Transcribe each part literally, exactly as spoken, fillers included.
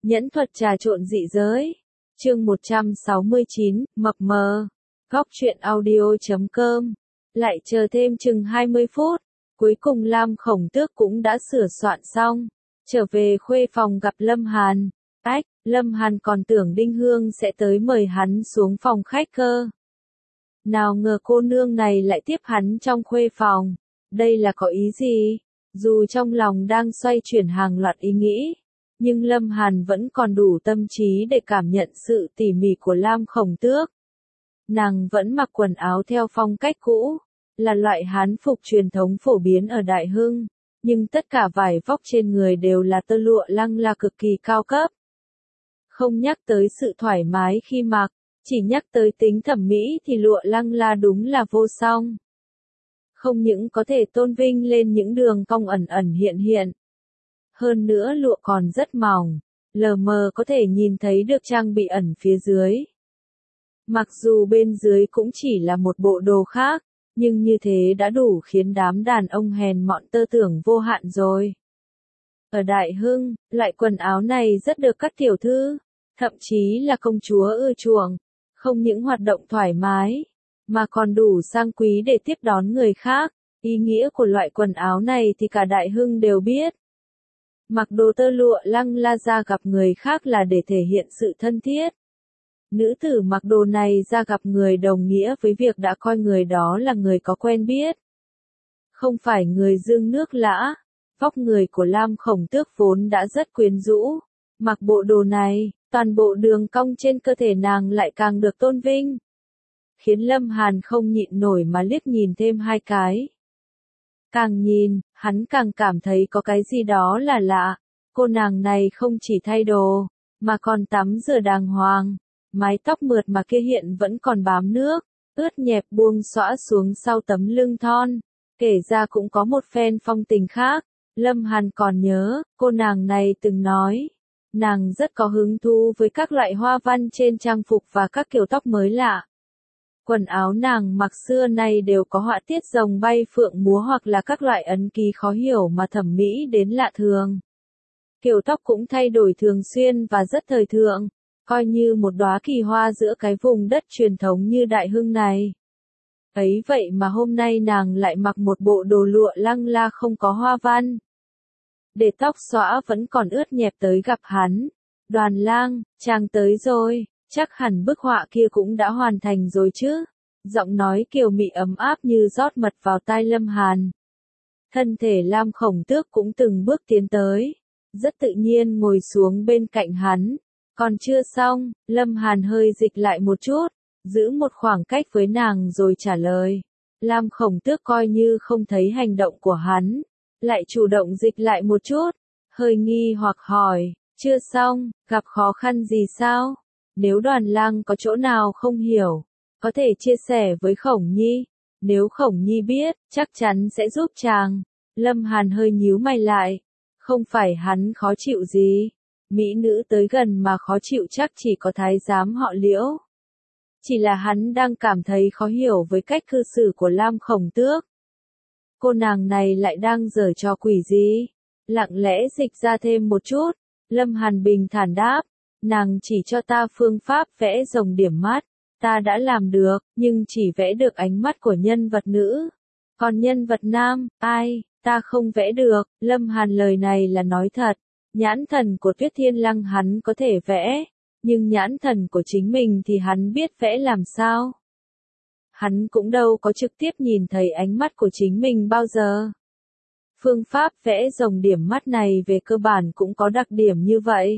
Nhẫn thuật trà trộn dị giới. Chương một trăm sáu mươi chín, mập mờ. Góc truyện audio chấm com. Lại chờ thêm chừng hai mươi phút. Cuối cùng Lam Khổng Tước cũng đã sửa soạn xong. Trở về khuê phòng gặp Lâm Hàn. Ách, Lâm Hàn còn tưởng Đinh Hương sẽ tới mời hắn xuống phòng khách cơ. Nào ngờ cô nương này lại tiếp hắn trong khuê phòng. Đây là có ý gì? Dù trong lòng đang xoay chuyển hàng loạt ý nghĩ, nhưng Lâm Hàn vẫn còn đủ tâm trí để cảm nhận sự tỉ mỉ của Lam Khổng Tước. Nàng vẫn mặc quần áo theo phong cách cũ, là loại hán phục truyền thống phổ biến ở Đại Hưng, nhưng tất cả vải vóc trên người đều là tơ lụa lăng la cực kỳ cao cấp. Không nhắc tới sự thoải mái khi mặc, chỉ nhắc tới tính thẩm mỹ thì lụa lăng la đúng là vô song. Không những có thể tôn vinh lên những đường cong ẩn ẩn hiện hiện. Hơn nữa lụa còn rất mỏng, lờ mờ có thể nhìn thấy được trang bị ẩn phía dưới. Mặc dù bên dưới cũng chỉ là một bộ đồ khác, nhưng như thế đã đủ khiến đám đàn ông hèn mọn tơ tưởng vô hạn rồi. Ở Đại Hưng, loại quần áo này rất được các tiểu thư, thậm chí là công chúa ưa chuộng, không những hoạt động thoải mái, mà còn đủ sang quý để tiếp đón người khác. Ý nghĩa của loại quần áo này thì cả Đại Hưng đều biết. Mặc đồ tơ lụa lăng la ra gặp người khác là để thể hiện sự thân thiết. Nữ tử mặc đồ này ra gặp người đồng nghĩa với việc đã coi người đó là người có quen biết. Không phải người dương nước lã. Vóc người của Lam Khổng Tước vốn đã rất quyến rũ. Mặc bộ đồ này, toàn bộ đường cong trên cơ thể nàng lại càng được tôn vinh. Khiến Lâm Hàn không nhịn nổi mà liếc nhìn thêm hai cái. Càng nhìn, hắn càng cảm thấy có cái gì đó là lạ. Cô nàng này không chỉ thay đồ, mà còn tắm rửa đàng hoàng. Mái tóc mượt mà kia hiện vẫn còn bám nước, ướt nhẹp buông xõa xuống sau tấm lưng thon. Kể ra cũng có một phen phong tình khác. Lâm Hàn còn nhớ, cô nàng này từng nói, nàng rất có hứng thú với các loại hoa văn trên trang phục và các kiểu tóc mới lạ. Quần áo nàng mặc xưa nay đều có họa tiết rồng bay phượng múa hoặc là các loại ấn ký khó hiểu mà thẩm mỹ đến lạ thường. Kiểu tóc cũng thay đổi thường xuyên và rất thời thượng, coi như một đóa kỳ hoa giữa cái vùng đất truyền thống như Đại Hưng này. Ấy vậy mà hôm nay nàng lại mặc một bộ đồ lụa lăng la không có hoa văn. Để tóc xõa vẫn còn ướt nhẹp tới gặp hắn. Đoàn lang, chàng tới rồi, chắc hẳn bức họa kia cũng đã hoàn thành rồi chứ. Giọng nói kiều mị ấm áp như rót mật vào tai Lâm Hàn. Thân thể Lam Khổng Tước cũng từng bước tiến tới, rất tự nhiên ngồi xuống bên cạnh hắn. Còn chưa xong, Lâm Hàn hơi dịch lại một chút, giữ một khoảng cách với nàng rồi trả lời. Lam Khổng Tước coi như không thấy hành động của hắn, lại chủ động dịch lại một chút, hơi nghi hoặc hỏi, chưa xong, gặp khó khăn gì sao? Nếu Đoàn lang có chỗ nào không hiểu, có thể chia sẻ với Khổng Nhi, nếu Khổng Nhi biết, chắc chắn sẽ giúp chàng. Lâm Hàn hơi nhíu mày lại, không phải hắn khó chịu gì, mỹ nữ tới gần mà khó chịu chắc chỉ có thái giám họ Liễu. Chỉ là hắn đang cảm thấy khó hiểu với cách cư xử của Lam Khổng Tước. Cô nàng này lại đang giở trò quỷ gì? Lặng lẽ dịch ra thêm một chút, Lâm Hàn bình thản đáp, nàng chỉ cho ta phương pháp vẽ rồng điểm mắt, ta đã làm được, nhưng chỉ vẽ được ánh mắt của nhân vật nữ. Còn nhân vật nam, ai, ta không vẽ được. Lâm Hàn lời này là nói thật, nhãn thần của Tuyết Thiên Lăng hắn có thể vẽ, nhưng nhãn thần của chính mình thì hắn biết vẽ làm sao. Hắn cũng đâu có trực tiếp nhìn thấy ánh mắt của chính mình bao giờ. Phương pháp vẽ rồng điểm mắt này về cơ bản cũng có đặc điểm như vậy.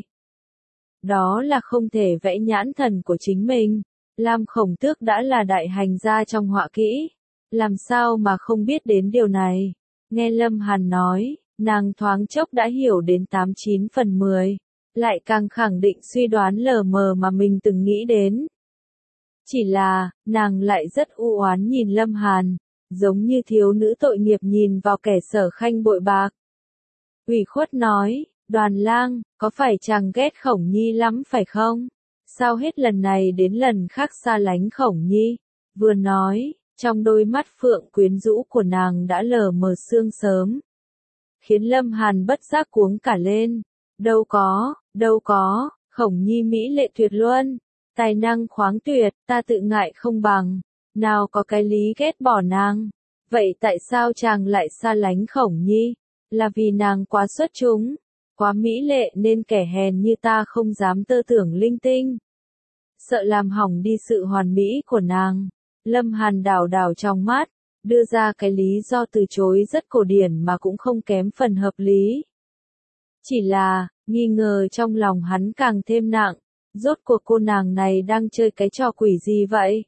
Đó là không thể vẽ nhãn thần của chính mình. Lam Khổng Tước đã là đại hành gia trong họa kỹ, làm sao mà không biết đến điều này. Nghe Lâm Hàn nói, nàng thoáng chốc đã hiểu đến tám chín phần mười, lại càng khẳng định suy đoán lờ mờ mà mình từng nghĩ đến. Chỉ là, nàng lại rất u oán nhìn Lâm Hàn, giống như thiếu nữ tội nghiệp nhìn vào kẻ sở khanh bội bạc. Ủy khuất nói, Đoàn lang, có phải chàng ghét Khổng Nhi lắm phải không? Sao hết lần này đến lần khác xa lánh Khổng Nhi? Vừa nói, trong đôi mắt phượng quyến rũ của nàng đã lờ mờ sương sớm. Khiến Lâm Hàn bất giác cuống cả lên. Đâu có, đâu có, Khổng Nhi mỹ lệ tuyệt luân, tài năng khoáng tuyệt, ta tự ngại không bằng, nào có cái lý ghét bỏ nàng. Vậy tại sao chàng lại xa lánh Khổng Nhi? Là vì nàng quá xuất chúng, quá mỹ lệ nên kẻ hèn như ta không dám tơ tưởng linh tinh. Sợ làm hỏng đi sự hoàn mỹ của nàng. Lâm Hàn đảo đảo trong mắt, đưa ra cái lý do từ chối rất cổ điển mà cũng không kém phần hợp lý. Chỉ là, nghi ngờ trong lòng hắn càng thêm nặng, rốt cuộc cô nàng này đang chơi cái trò quỷ gì vậy?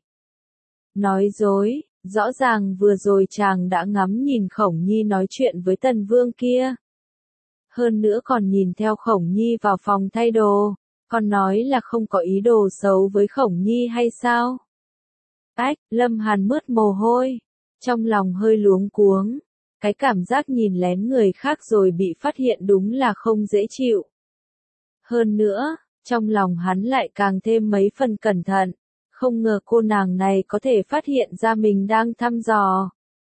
Nói dối, rõ ràng vừa rồi chàng đã ngắm nhìn Khổng Nhi nói chuyện với Tần Vương kia. Hơn nữa còn nhìn theo Khổng Nhi vào phòng thay đồ, còn nói là không có ý đồ xấu với Khổng Nhi hay sao? Ách, Lâm Hàn mướt mồ hôi, trong lòng hơi luống cuống, cái cảm giác nhìn lén người khác rồi bị phát hiện đúng là không dễ chịu. Hơn nữa, trong lòng hắn lại càng thêm mấy phần cẩn thận, không ngờ cô nàng này có thể phát hiện ra mình đang thăm dò.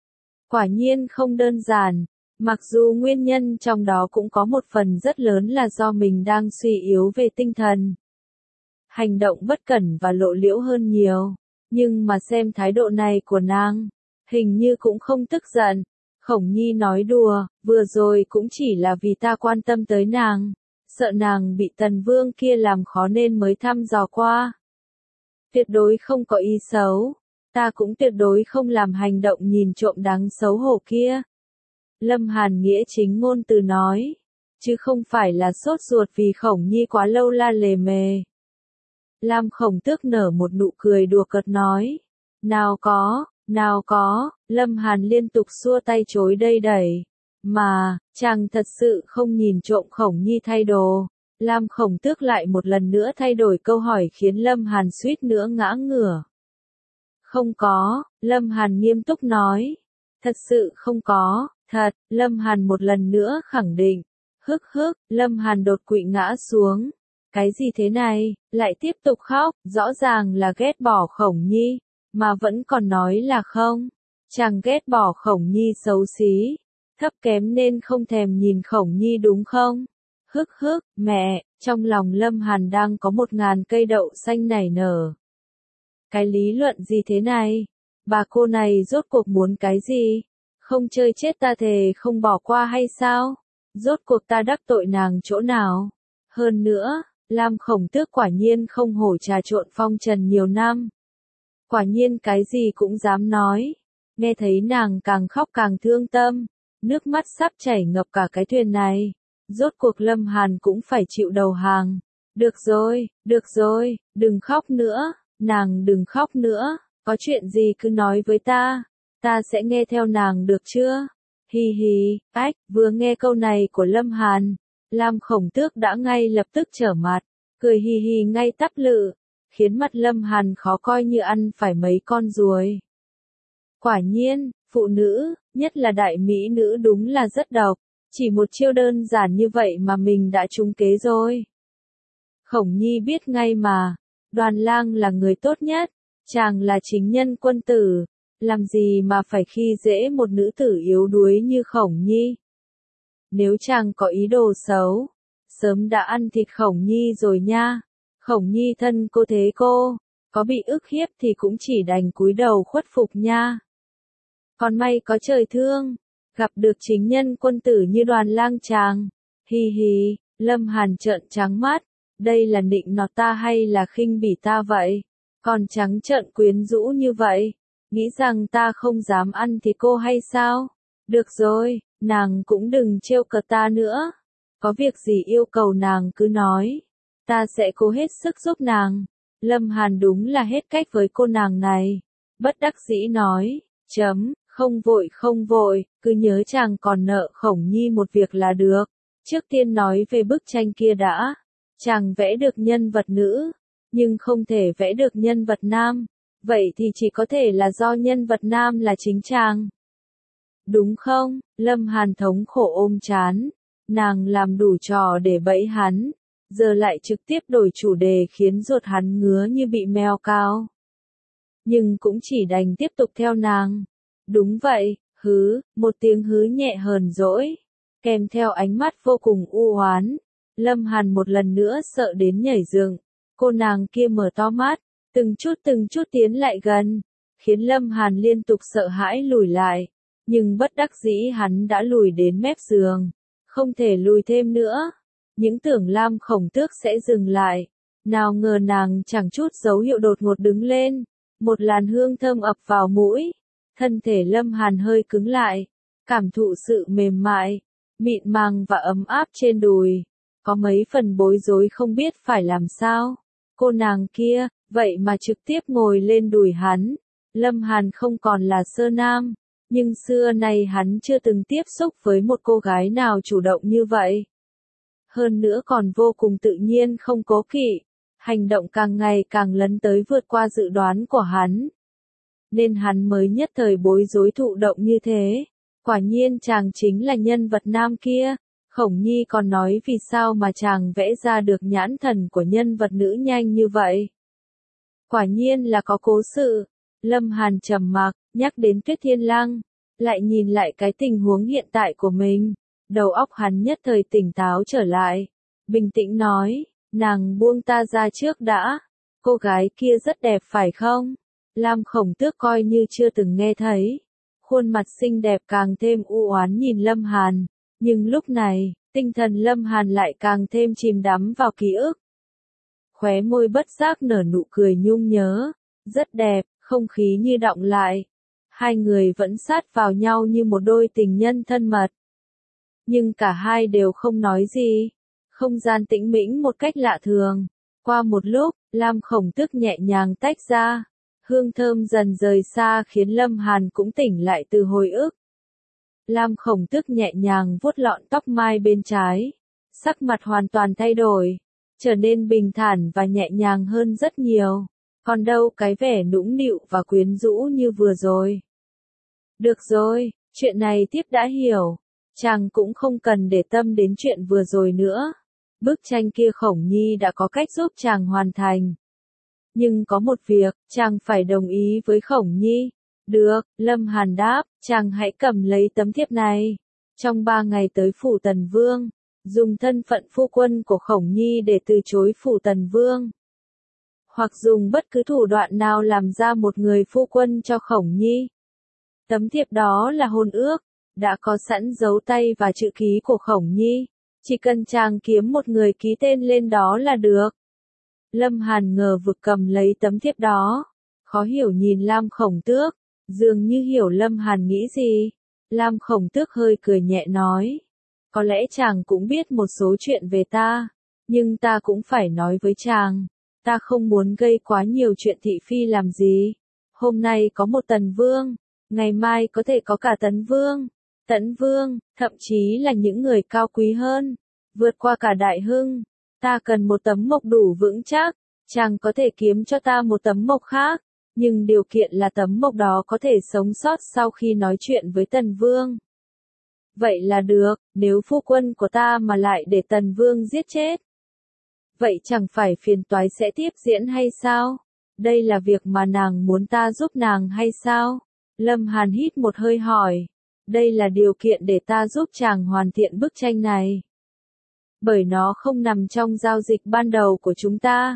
Quả nhiên không đơn giản, mặc dù nguyên nhân trong đó cũng có một phần rất lớn là do mình đang suy yếu về tinh thần. Hành động bất cẩn và lộ liễu hơn nhiều, nhưng mà xem thái độ này của nàng, hình như cũng không tức giận. Khổng Nhi nói đùa, vừa rồi cũng chỉ là vì ta quan tâm tới nàng, sợ nàng bị Tần Vương kia làm khó nên mới thăm dò qua. Tuyệt đối không có ý xấu, ta cũng tuyệt đối không làm hành động nhìn trộm đáng xấu hổ kia. Lâm Hàn nghĩa chính ngôn từ nói, chứ không phải là sốt ruột vì Khổng Nhi quá lâu la lề mề. Lam Khổng Tước nở một nụ cười đùa cợt nói, nào có, nào có, Lâm Hàn liên tục xua tay chối đây đẩy, mà, chàng thật sự không nhìn trộm Khổng Nhi thay đồ. Lam Khổng Tước lại một lần nữa thay đổi câu hỏi khiến Lâm Hàn suýt nữa ngã ngửa. Không có, Lâm Hàn nghiêm túc nói, thật sự không có, thật, Lâm Hàn một lần nữa khẳng định. Hức hức, Lâm Hàn đột quỵ ngã xuống. Cái gì thế này, lại tiếp tục khóc, rõ ràng là ghét bỏ Khổng Nhi, mà vẫn còn nói là không. Chàng ghét bỏ Khổng Nhi xấu xí, thấp kém nên không thèm nhìn Khổng Nhi đúng không? Hức hức, mẹ, trong lòng Lâm Hàn đang có một ngàn cây đậu xanh nảy nở. Cái lý luận gì thế này? Bà cô này rốt cuộc muốn cái gì? Không chơi chết ta thề không bỏ qua hay sao? Rốt cuộc ta đắc tội nàng chỗ nào? Hơn nữa, Lam Khổng Tước quả nhiên không hổ trà trộn phong trần nhiều năm. Quả nhiên cái gì cũng dám nói. Nghe thấy nàng càng khóc càng thương tâm, nước mắt sắp chảy ngập cả cái thuyền này. Rốt cuộc Lâm Hàn cũng phải chịu đầu hàng. Được rồi, được rồi, đừng khóc nữa, nàng đừng khóc nữa, có chuyện gì cứ nói với ta, ta sẽ nghe theo nàng được chưa? Hi hi, ách, vừa nghe câu này của Lâm Hàn, Lam Khổng Tước đã ngay lập tức trở mặt, cười hi hi ngay tắp lự, khiến mặt Lâm Hàn khó coi như ăn phải mấy con ruồi. Quả nhiên, phụ nữ, nhất là đại mỹ nữ đúng là rất độc. Chỉ một chiêu đơn giản như vậy mà mình đã trúng kế rồi. Khổng Nhi biết ngay mà, Đoàn Lang là người tốt nhất, chàng là chính nhân quân tử, làm gì mà phải khi dễ một nữ tử yếu đuối như Khổng Nhi. Nếu chàng có ý đồ xấu, sớm đã ăn thịt Khổng Nhi rồi nha. Khổng Nhi thân cô thế cô, có bị ức hiếp thì cũng chỉ đành cúi đầu khuất phục nha. Còn may có trời thương. Gặp được chính nhân quân tử như Đoàn Lang chàng. Hi hi, Lâm Hàn trợn trắng mắt, đây là nịnh nọt ta hay là khinh bỉ ta vậy? Còn trắng trợn quyến rũ như vậy, nghĩ rằng ta không dám ăn thì cô hay sao? Được rồi, nàng cũng đừng trêu cợt ta nữa. Có việc gì yêu cầu nàng cứ nói, ta sẽ cố hết sức giúp nàng. Lâm Hàn đúng là hết cách với cô nàng này. Bất đắc dĩ nói, chấm. Không vội không vội, cứ nhớ chàng còn nợ Khổng Nhi một việc là được. Trước tiên nói về bức tranh kia đã. Chàng vẽ được nhân vật nữ, nhưng không thể vẽ được nhân vật nam. Vậy thì chỉ có thể là do nhân vật nam là chính chàng. Đúng không? Lâm Hàn thống khổ ôm chán. Nàng làm đủ trò để bẫy hắn. Giờ lại trực tiếp đổi chủ đề khiến ruột hắn ngứa như bị mèo cào. Nhưng cũng chỉ đành tiếp tục theo nàng. Đúng vậy, hứ, một tiếng hứ nhẹ hờn dỗi, kèm theo ánh mắt vô cùng u oán. Lâm Hàn một lần nữa sợ đến nhảy dựng. Cô nàng kia mở to mắt, từng chút từng chút tiến lại gần, khiến Lâm Hàn liên tục sợ hãi lùi lại. Nhưng bất đắc dĩ hắn đã lùi đến mép giường, không thể lùi thêm nữa. Những tưởng Lam Khổng Tước sẽ dừng lại, nào ngờ nàng chẳng chút dấu hiệu đột ngột đứng lên, một làn hương thơm ập vào mũi, thân thể Lâm Hàn hơi cứng lại, cảm thụ sự mềm mại, mịn màng và ấm áp trên đùi, có mấy phần bối rối không biết phải làm sao. Cô nàng kia, vậy mà trực tiếp ngồi lên đùi hắn. Lâm Hàn không còn là sơ nam, nhưng xưa nay hắn chưa từng tiếp xúc với một cô gái nào chủ động như vậy. Hơn nữa còn vô cùng tự nhiên không cố kỵ, hành động càng ngày càng lấn tới vượt qua dự đoán của hắn. Nên hắn mới nhất thời bối rối thụ động như thế. Quả nhiên chàng chính là nhân vật nam kia. Khổng Nhi còn nói vì sao mà chàng vẽ ra được nhãn thần của nhân vật nữ nhanh như vậy. Quả nhiên là có cố sự. Lâm Hàn trầm mặc, nhắc đến Tuyết Thiên Lăng, lại nhìn lại cái tình huống hiện tại của mình. Đầu óc hắn nhất thời tỉnh táo trở lại, bình tĩnh nói, nàng buông ta ra trước đã, cô gái kia rất đẹp phải không? Lam Khổng Tước coi như chưa từng nghe thấy, khuôn mặt xinh đẹp càng thêm u oán nhìn Lâm Hàn, nhưng lúc này, tinh thần Lâm Hàn lại càng thêm chìm đắm vào ký ức. Khóe môi bất giác nở nụ cười nhung nhớ, rất đẹp, không khí như đọng lại, hai người vẫn sát vào nhau như một đôi tình nhân thân mật. Nhưng cả hai đều không nói gì. Không gian tĩnh mĩnh một cách lạ thường. Qua một lúc, Lam Khổng Tước nhẹ nhàng tách ra. Hương thơm dần rời xa khiến Lâm Hàn cũng tỉnh lại từ hồi ức. Lam Khổng Tước nhẹ nhàng vuốt lọn tóc mai bên trái. Sắc mặt hoàn toàn thay đổi. Trở nên bình thản và nhẹ nhàng hơn rất nhiều. Còn đâu cái vẻ nũng nịu và quyến rũ như vừa rồi. Được rồi, chuyện này tiếp đã hiểu. Chàng cũng không cần để tâm đến chuyện vừa rồi nữa. Bức tranh kia Khổng Nhi đã có cách giúp chàng hoàn thành. Nhưng có một việc, chàng phải đồng ý với Khổng Nhi. Được, Lâm Hàn đáp, chàng hãy cầm lấy tấm thiếp này. Trong ba ngày tới phủ Tần Vương, dùng thân phận phu quân của Khổng Nhi để từ chối phủ Tần Vương. Hoặc dùng bất cứ thủ đoạn nào làm ra một người phu quân cho Khổng Nhi. Tấm thiệp đó là hôn ước. Đã có sẵn dấu tay và chữ ký của Khổng Nhi, chỉ cần chàng kiếm một người ký tên lên đó là được. Lâm Hàn ngờ vực cầm lấy tấm thiếp đó, khó hiểu nhìn Lam Khổng Tước, dường như hiểu Lâm Hàn nghĩ gì. Lam Khổng Tước hơi cười nhẹ nói, có lẽ chàng cũng biết một số chuyện về ta, nhưng ta cũng phải nói với chàng, ta không muốn gây quá nhiều chuyện thị phi làm gì. Hôm nay có một Tần Vương, ngày mai có thể có cả Tấn Vương. Tấn Vương, thậm chí là những người cao quý hơn, vượt qua cả Đại Hưng. Ta cần một tấm mộc đủ vững chắc, chàng có thể kiếm cho ta một tấm mộc khác, nhưng điều kiện là tấm mộc đó có thể sống sót sau khi nói chuyện với Tần Vương. Vậy là được, nếu phu quân của ta mà lại để Tần Vương giết chết. Vậy chẳng phải phiền toái sẽ tiếp diễn hay sao? Đây là việc mà nàng muốn ta giúp nàng hay sao? Lâm Hàn hít một hơi hỏi. Đây là điều kiện để ta giúp chàng hoàn thiện bức tranh này. Bởi nó không nằm trong giao dịch ban đầu của chúng ta.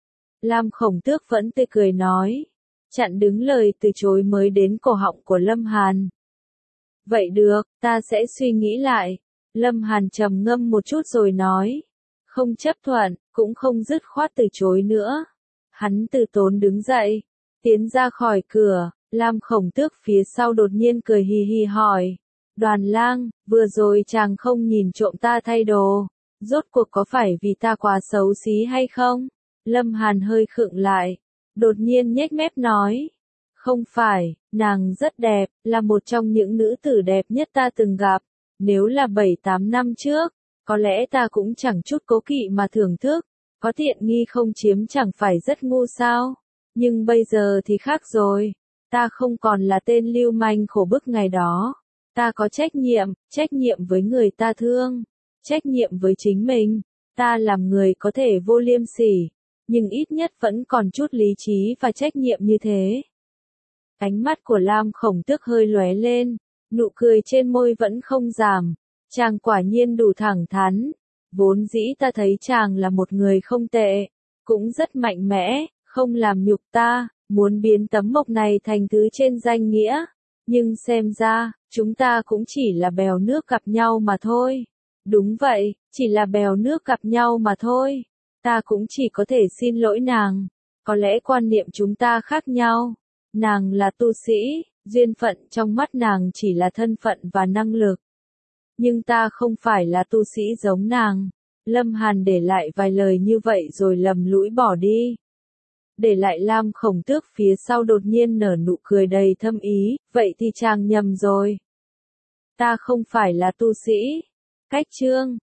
Lam Khổng Tước vẫn tươi cười nói. Chặn đứng lời từ chối mới đến cổ họng của Lâm Hàn. Vậy được, ta sẽ suy nghĩ lại. Lâm Hàn trầm ngâm một chút rồi nói. Không chấp thuận, cũng không dứt khoát từ chối nữa. Hắn từ tốn đứng dậy, tiến ra khỏi cửa. Lam Khổng Tước phía sau đột nhiên cười hì hì hỏi. Đoàn lang, vừa rồi chàng không nhìn trộm ta thay đồ. Rốt cuộc có phải vì ta quá xấu xí hay không? Lâm Hàn hơi khựng lại. Đột nhiên nhếch mép nói. Không phải, nàng rất đẹp, là một trong những nữ tử đẹp nhất ta từng gặp. Nếu là bảy tám năm trước, có lẽ ta cũng chẳng chút cố kỵ mà thưởng thức. Có tiện nghi không chiếm chẳng phải rất ngu sao? Nhưng bây giờ thì khác rồi. Ta không còn là tên lưu manh khổ bức ngày đó. Ta có trách nhiệm, trách nhiệm với người ta thương, trách nhiệm với chính mình. Ta làm người có thể vô liêm sỉ, nhưng ít nhất vẫn còn chút lý trí và trách nhiệm như thế. Ánh mắt của Lam Khổng Tước hơi lóe lên, nụ cười trên môi vẫn không giảm. Chàng quả nhiên đủ thẳng thắn. Vốn dĩ ta thấy chàng là một người không tệ, cũng rất mạnh mẽ, không làm nhục ta, muốn biến tấm mộc này thành thứ trên danh nghĩa. Nhưng xem ra, chúng ta cũng chỉ là bèo nước gặp nhau mà thôi. Đúng vậy, chỉ là bèo nước gặp nhau mà thôi. Ta cũng chỉ có thể xin lỗi nàng. Có lẽ quan niệm chúng ta khác nhau. Nàng là tu sĩ, duyên phận trong mắt nàng chỉ là thân phận và năng lực. Nhưng ta không phải là tu sĩ giống nàng. Lâm Hàn để lại vài lời như vậy rồi lầm lũi bỏ đi. Để lại Lam Khổng Tước phía sau đột nhiên nở nụ cười đầy thâm ý, vậy thì chàng nhầm rồi. Ta không phải là tu sĩ. Cách chương